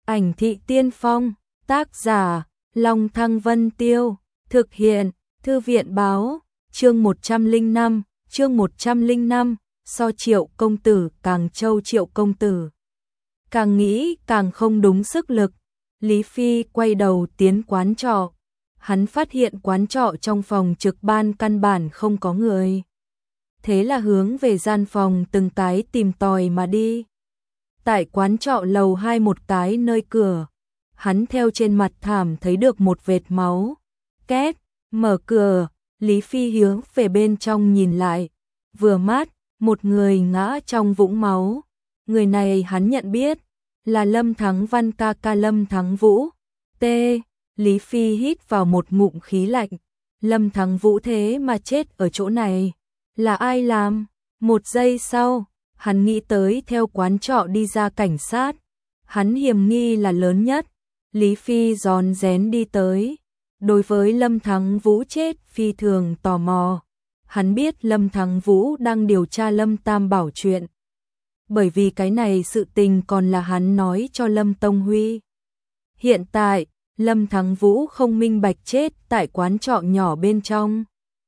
Ảnh thị tiên phong, tác giả, Long Thăng Vân Tiêu, thực hiện, Thư viện báo, chương 105, so Triệu công tử càng trâu Triệu công tử. Càng nghĩ càng không đúng sức lực, Lý Phi quay đầu tiến quán trọ. Hắn phát hiện quán trọ trong phòng trực ban căn bản không có người. Thế là hướng về gian phòng từng cái tìm tòi mà đi. Tại quán trọ lầu 2 một cái nơi cửa, hắn theo trên mặt thảm thấy được một vệt máu. Két, mở cửa, Lý Phi hướng về bên trong nhìn lại. Vừa mát, một người ngã trong vũng máu. Người này hắn nhận biết, là Lâm Thắng Văn ca ca Lâm Thắng Vũ. T. Lý Phi hít vào một ngụm khí lạnh. Lâm Thắng Vũ thế mà chết ở chỗ này. Là ai làm? Một giây sau, hắn nghĩ tới theo quán trọ đi ra cảnh sát. Hắn hiểm nghi là lớn nhất. Lý Phi rón rén đi tới. Đối với Lâm Thắng Vũ chết phi thường tò mò. Hắn biết Lâm Thắng Vũ đang điều tra Lâm Tam Bảo chuyện. Bởi vì cái này sự tình còn là hắn nói cho Lâm Tông Huy. Hiện tại, Lâm Thắng Vũ không minh bạch chết tại quán trọ nhỏ bên trong.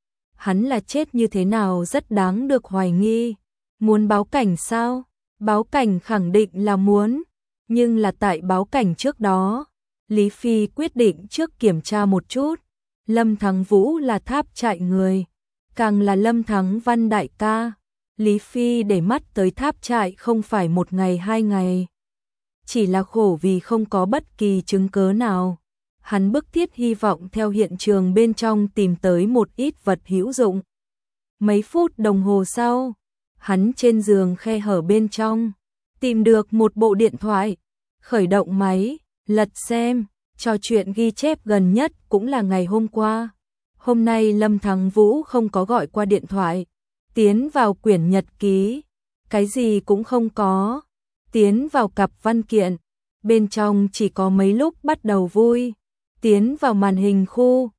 Hắn là chết như thế nào rất đáng được hoài nghi. Muốn báo cảnh sao? Báo cảnh khẳng định là muốn. Nhưng là tại báo cảnh trước đó, Lý Phi quyết định trước kiểm tra một chút. Lâm Thắng Vũ là tháp trại người, càng là Lâm Thắng Văn đại ca. Lý Phi để mắt tới tháp trại không phải một ngày hai ngày. Chỉ là khổ vì không có bất kỳ chứng cớ nào. Hắn bức thiết hy vọng theo hiện trường bên trong tìm tới một ít vật hữu dụng. Mấy phút đồng hồ sau, hắn trên giường khe hở bên trong, tìm được một bộ điện thoại, khởi động máy, lật xem, trò chuyện ghi chép gần nhất cũng là ngày hôm qua. Hôm nay Lâm Thắng Vũ không có gọi qua điện thoại. Tiến vào quyển nhật ký, cái gì cũng không có. Tiến vào cặp văn kiện, bên trong chỉ có mấy lúc bắt đầu vui. Tiến vào màn hình khu,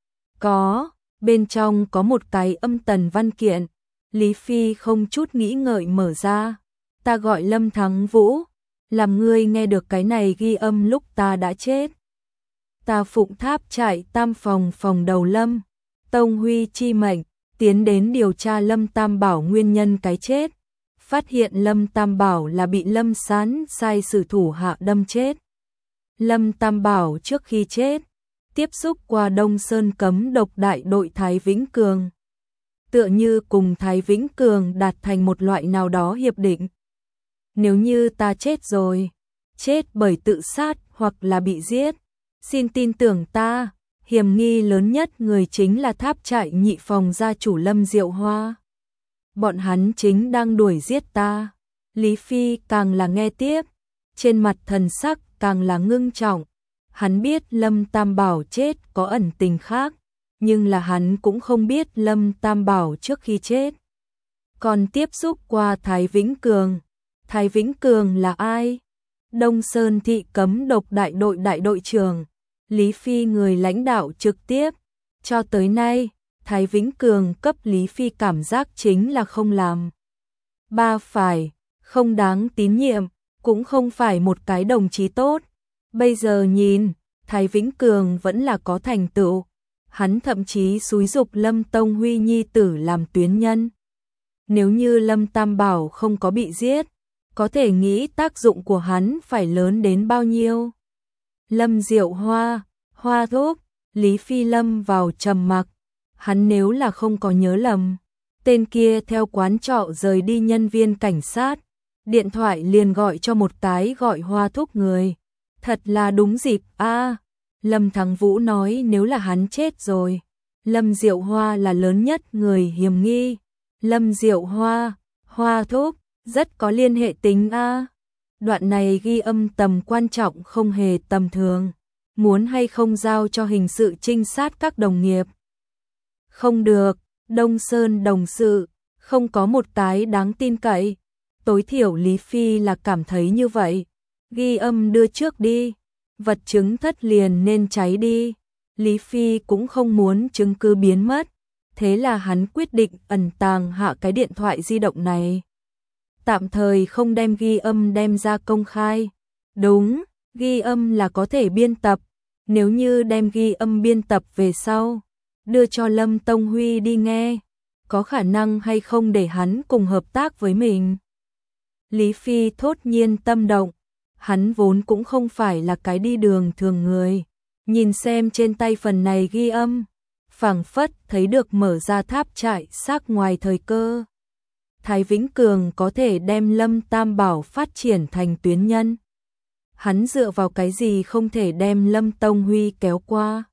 bên trong có một cái âm tần văn kiện. Lý Phi không chút nghĩ ngợi mở ra. Ta gọi Lâm Thắng Vũ, làm ngươi nghe được cái này ghi âm lúc ta đã chết. Ta phụng tháp trại tam phòng đầu Lâm Tông Huy chi mệnh, tiến đến điều tra Lâm Tam Bảo nguyên nhân cái chết. Phát hiện Lâm Tam Bảo là bị Lâm Sán sai sử thủ hạ đâm chết. Lâm Tam Bảo trước khi chết, tiếp xúc qua Đông Sơn cấm độc đại đội Thái Vĩnh Cường. Tựa như cùng Thái Vĩnh Cường đạt thành một loại nào đó hiệp định. Nếu như ta chết rồi, chết bởi tự sát hoặc là bị giết, xin tin tưởng ta, hiểm nghi lớn nhất người chính là tháp trại nhị phòng gia chủ Lâm Diệu Hoa. Bọn hắn chính đang đuổi giết ta. Lý Phi càng là nghe tiếp, trên mặt thần sắc càng là ngưng trọng. Hắn biết Lâm Tam Bảo chết có ẩn tình khác, nhưng là hắn cũng không biết Lâm Tam Bảo trước khi chết còn tiếp xúc qua Thái Vĩnh Cường. Thái Vĩnh Cường là ai? Đông Sơn thị cấm độc đại đội trưởng, Lý Phi người lãnh đạo trực tiếp. Cho tới nay, Thái Vĩnh Cường cấp Lý Phi cảm giác chính là không làm phải, không đáng tín nhiệm, cũng không phải một cái đồng chí tốt. Bây giờ nhìn, Thái Vĩnh Cường vẫn là có thành tựu. Hắn thậm chí xúi giục Lâm Tông Huy nhi tử làm tuyến nhân. Nếu như Lâm Tam Bảo không có bị giết, có thể nghĩ tác dụng của hắn phải lớn đến bao nhiêu. Lâm Diệu Hoa, Hoa thúc, Lý Phi lâm vào trầm mặc. Hắn nếu là không có nhớ lầm, tên kia theo quán trọ rời đi nhân viên cảnh sát, điện thoại liền gọi cho một cái gọi Hoa thúc người. Thật là đúng dịp a. Lâm Thắng Vũ nói nếu là hắn chết rồi, Lâm Diệu Hoa là lớn nhất người hiểm nghi. Lâm Diệu Hoa, Hoa thúc, rất có liên hệ tính a. Đoạn này ghi âm tầm quan trọng không hề tầm thường. Muốn hay không giao cho hình sự trinh sát các đồng nghiệp? Không được, Đông Sơn đồng sự, không có một cái đáng tin cậy. Tối thiểu Lý Phi là cảm thấy như vậy. Ghi âm đưa trước đi, vật chứng thất liền nên cháy đi. Lý Phi cũng không muốn chứng cứ biến mất. Thế là hắn quyết định ẩn tàng hạ cái điện thoại di động này. Tạm thời không đem ghi âm đem ra công khai. Đúng, Ghi âm là có thể biên tập, nếu như đem ghi âm biên tập về sau, đưa cho Lâm Tông Huy đi nghe, có khả năng hay không để hắn cùng hợp tác với mình. Lý Phi thốt nhiên tâm động, hắn vốn cũng không phải là cái đi đường thường người, nhìn xem trên tay phần này ghi âm, phảng phất thấy được mở ra tháp trại xác ngoài thời cơ. Thái Vĩnh Cường có thể đem Lâm Tam Bảo phát triển thành tuyến nhân. Hắn dựa vào cái gì không thể đem Lâm Tông Huy kéo qua.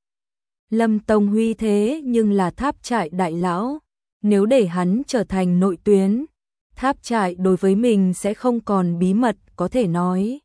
Lâm Tông Huy thế nhưng là tháp trại đại lão, nếu để hắn trở thành nội tuyến, tháp trại đối với mình sẽ không còn bí mật có thể nói.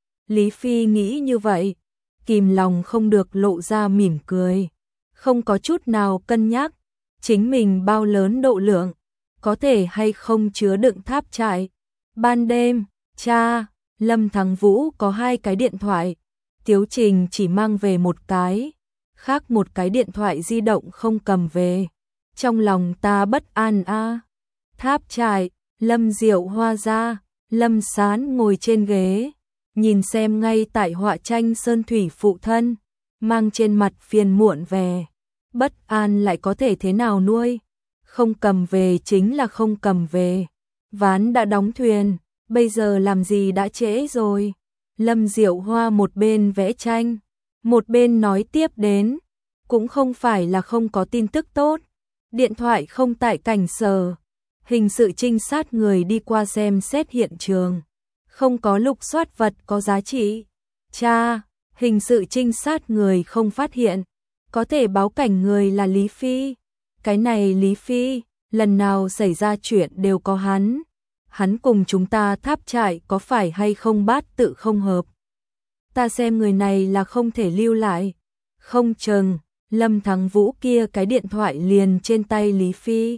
Lý Phi nghĩ như vậy, kìm lòng không được lộ ra mỉm cười, không có chút nào cân nhắc, chính mình bao lớn độ lượng, có thể hay không chứa đựng tháp trại. Ban đêm, cha, Lâm Thắng Vũ có 2 cái điện thoại, Tiếu Trình chỉ mang về một cái, khác một cái điện thoại di động không cầm về. Trong lòng ta bất an a. Tháp trại, Lâm Diệu Hoa ra, Lâm Sán ngồi trên ghế, nhìn xem ngay tại họa tranh sơn thủy phụ thân, mang trên mặt phiền muộn về. Bất an lại có thể thế nào nuôi? Không cầm về chính là không cầm về. Ván đã đóng thuyền, bây giờ làm gì đã trễ rồi. Lâm Diệu Hoa một bên vẽ tranh, một bên nói tiếp đến, cũng không phải là không có tin tức tốt. Điện thoại không tại cảnh sở, hình sự trinh sát người đi qua xem xét hiện trường, không có lục soát vật có giá trị. Cha, hình sự trinh sát người không phát hiện, có thể báo cảnh người là Lý Phi. Cái này Lý Phi, lần nào xảy ra chuyện đều có hắn. Hắn cùng chúng ta tháp trại có phải hay không bát tự không hợp. Ta xem người này là không thể lưu lại. Không chừng, Lâm Thắng Vũ kia cái điện thoại liền trên tay Lý Phi.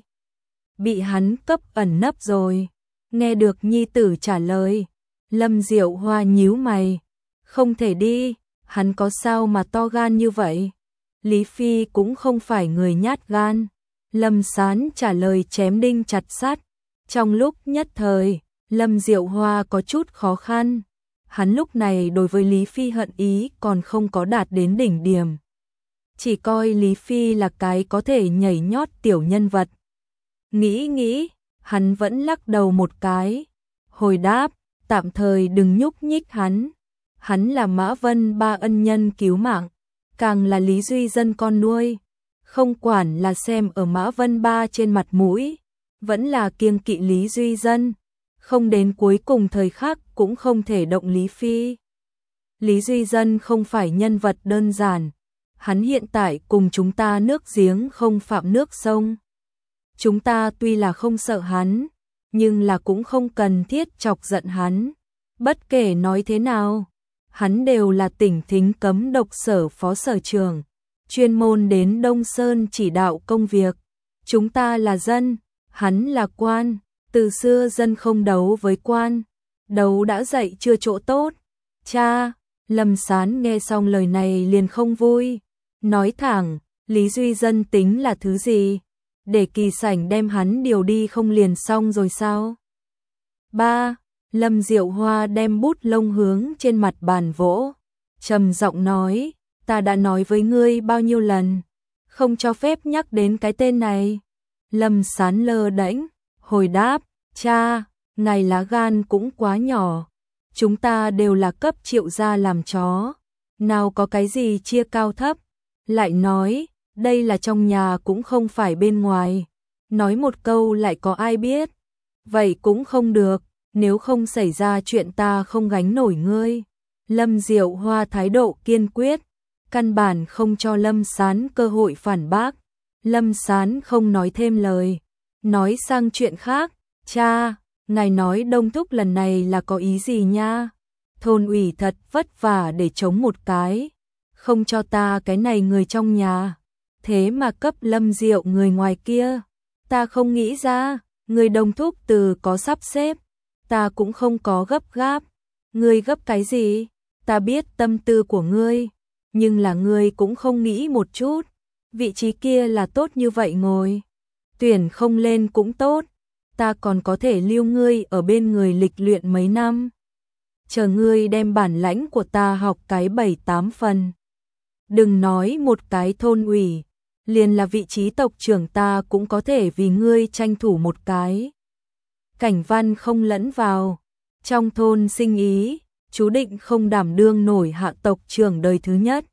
Bị hắn cấp ẩn nấp rồi. Nghe được nhi tử trả lời, Lâm Diệu Hoa nhíu mày. Không thể đi, hắn có sao mà to gan như vậy. Lý Phi cũng không phải người nhát gan. Lâm Sán trả lời chém đinh chặt sắt. Trong lúc nhất thời, Lâm Diệu Hoa có chút khó khăn. Hắn lúc này đối với Lý Phi hận ý còn không có đạt đến đỉnh điểm. Chỉ coi Lý Phi là cái có thể nhảy nhót tiểu nhân vật. Nghĩ, hắn vẫn lắc đầu một cái. Hồi đáp, tạm thời đừng nhúc nhích hắn. Hắn là Mã Vân Ba ân nhân cứu mạng, càng là Lý Duy Dân con nuôi. Không quản là xem ở Mã Vân Ba trên mặt mũi, vẫn là kiêng kỵ Lý Duy Dân, không đến cuối cùng thời khắc cũng không thể động Lý Phi. Lý Duy Dân không phải nhân vật đơn giản, hắn hiện tại cùng chúng ta nước giếng không phạm nước sông. Chúng ta tuy là không sợ hắn, nhưng là cũng không cần thiết chọc giận hắn. Bất kể nói thế nào, hắn đều là tỉnh thính cấm độc sở phó sở trưởng, chuyên môn đến Đông Sơn chỉ đạo công việc. Chúng ta là dân, hắn là quan, từ xưa dân không đấu với quan, đấu đã dạy chưa chỗ tốt. Cha, Lâm Sán nghe xong lời này liền không vui, nói thẳng, Lý Duy Dân tính là thứ gì? Để Kỳ Sảnh đem hắn điều đi không liền xong rồi sao? Ba, Lâm Diệu Hoa đem bút lông hướng trên mặt bàn vỗ, trầm giọng nói, ta đã nói với ngươi bao nhiêu lần, không cho phép nhắc đến cái tên này. Lâm Sán lơ đễnh, hồi đáp, cha, ngài lá gan cũng quá nhỏ, chúng ta đều là cấp Triệu gia làm chó, nào có cái gì chia cao thấp, lại nói, đây là trong nhà cũng không phải bên ngoài, nói một câu lại có ai biết, vậy cũng không được, nếu không xảy ra chuyện ta không gánh nổi ngươi. Lâm Diệu Hoa thái độ kiên quyết, căn bản không cho Lâm Sán cơ hội phản bác. Lâm Sán không nói thêm lời, nói sang chuyện khác, cha, ngài nói Đông Thúc lần này là có ý gì nha? Thôn ủy thật vất vả để chống một cái, không cho ta cái này người trong nhà, thế mà cấp Lâm Diệu người ngoài kia, ta không nghĩ ra, người Đông Thúc từ có sắp xếp, ta cũng không có gấp gáp, ngươi gấp cái gì? Ta biết tâm tư của ngươi, nhưng là ngươi cũng không nghĩ một chút, vị trí kia là tốt như vậy ngồi, tuyển không lên cũng tốt, ta còn có thể lưu ngươi ở bên người lịch luyện mấy năm. chờ ngươi đem bản lãnh của ta học cái 7-8 phần. Đừng nói một cái thôn ủy, liền là vị trí tộc trưởng ta cũng có thể vì ngươi tranh thủ một cái. Cảnh Văn không lẫn vào, trong thôn sinh ý, chú định không đảm đương nổi hạ tộc trưởng đời thứ nhất.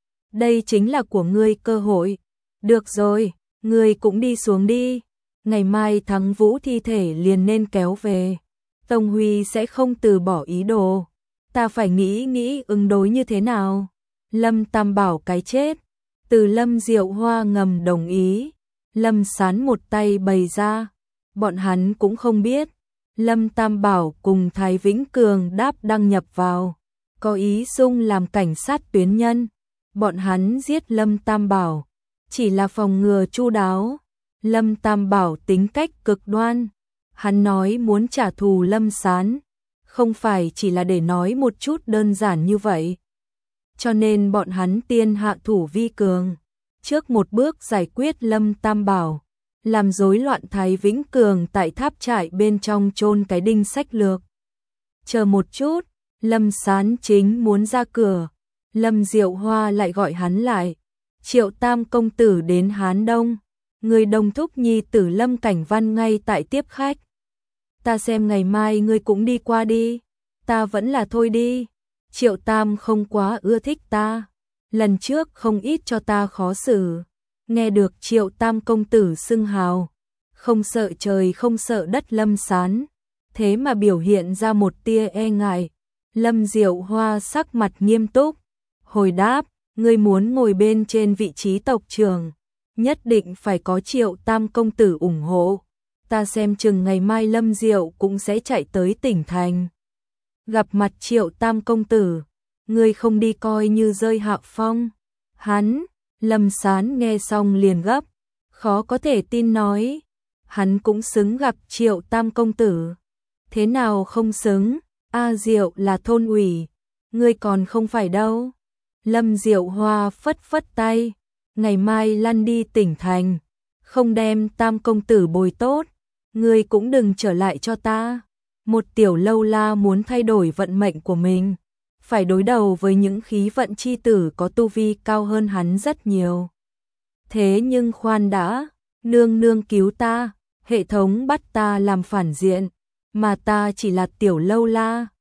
Đây chính là của ngươi cơ hội. Được rồi, ngươi cũng đi xuống đi. Ngày mai Thắng Vũ thi thể liền nên kéo về. Tông Huy sẽ không từ bỏ ý đồ. Ta phải nghĩ ứng đối như thế nào. Lâm Tam Bảo cái chết. Từ Lâm Diệu Hoa ngầm đồng ý. Lâm Sán một tay bày ra. Bọn hắn cũng không biết. Lâm Tam Bảo cùng Thái Vĩnh Cường đăng nhập vào. Có ý xung làm cảnh sát tuyến nhân. Bọn hắn giết Lâm Tam Bảo. Chỉ là phòng ngừa chu đáo. Lâm Tam Bảo tính cách cực đoan. Hắn nói muốn trả thù Lâm Sán. Không phải chỉ là để nói một chút đơn giản như vậy. Cho nên bọn hắn tiên hạ thủ vi cường. Trước một bước giải quyết Lâm Tam Bảo. Làm rối loạn Thái Vĩnh Cường tại tháp trại bên trong chôn cái đinh sách lược. Chờ một chút, Lâm Sán chính muốn ra cửa. Lâm Diệu Hoa lại gọi hắn lại. Triệu Tam công tử đến Hán Đông. Người đồng thúc nhi tử Lâm Cảnh Văn ngay tại tiếp khách. Ta xem ngày mai ngươi cũng đi qua đi. Ta vẫn là thôi đi. Triệu Tam không quá ưa thích ta. Lần trước không ít cho ta khó xử. Nghe được Triệu Tam công tử xưng hào. Không sợ trời không sợ đất Lâm Sán. Thế mà biểu hiện ra một tia e ngại. Lâm Diệu Hoa sắc mặt nghiêm túc. Hồi đáp, ngươi muốn ngồi bên trên vị trí tộc trưởng. Nhất định phải có Triệu Tam công tử ủng hộ. Ta xem chừng ngày mai Lâm Diệu cũng sẽ chạy tới tỉnh thành. Gặp mặt Triệu Tam công tử. Ngươi không đi coi như rơi hạ phong. Hắn, Lâm Sán nghe xong liền gấp. Khó có thể tin nói. Hắn cũng xứng gặp Triệu Tam công tử. Thế nào không xứng? A Diệu là thôn ủy. Ngươi còn không phải đâu. Lâm Diệu Hoa phất phất tay. Ngày mai lăn đi tỉnh thành. Không đem Tam công tử bồi tốt. Ngươi cũng đừng trở lại cho ta. Một tiểu lâu la muốn thay đổi vận mệnh của mình. Phải đối đầu với những khí vận chi tử có tu vi cao hơn hắn rất nhiều. Thế nhưng khoan đã. Nương nương cứu ta. Hệ thống bắt ta làm phản diện. Mà ta chỉ là tiểu lâu la.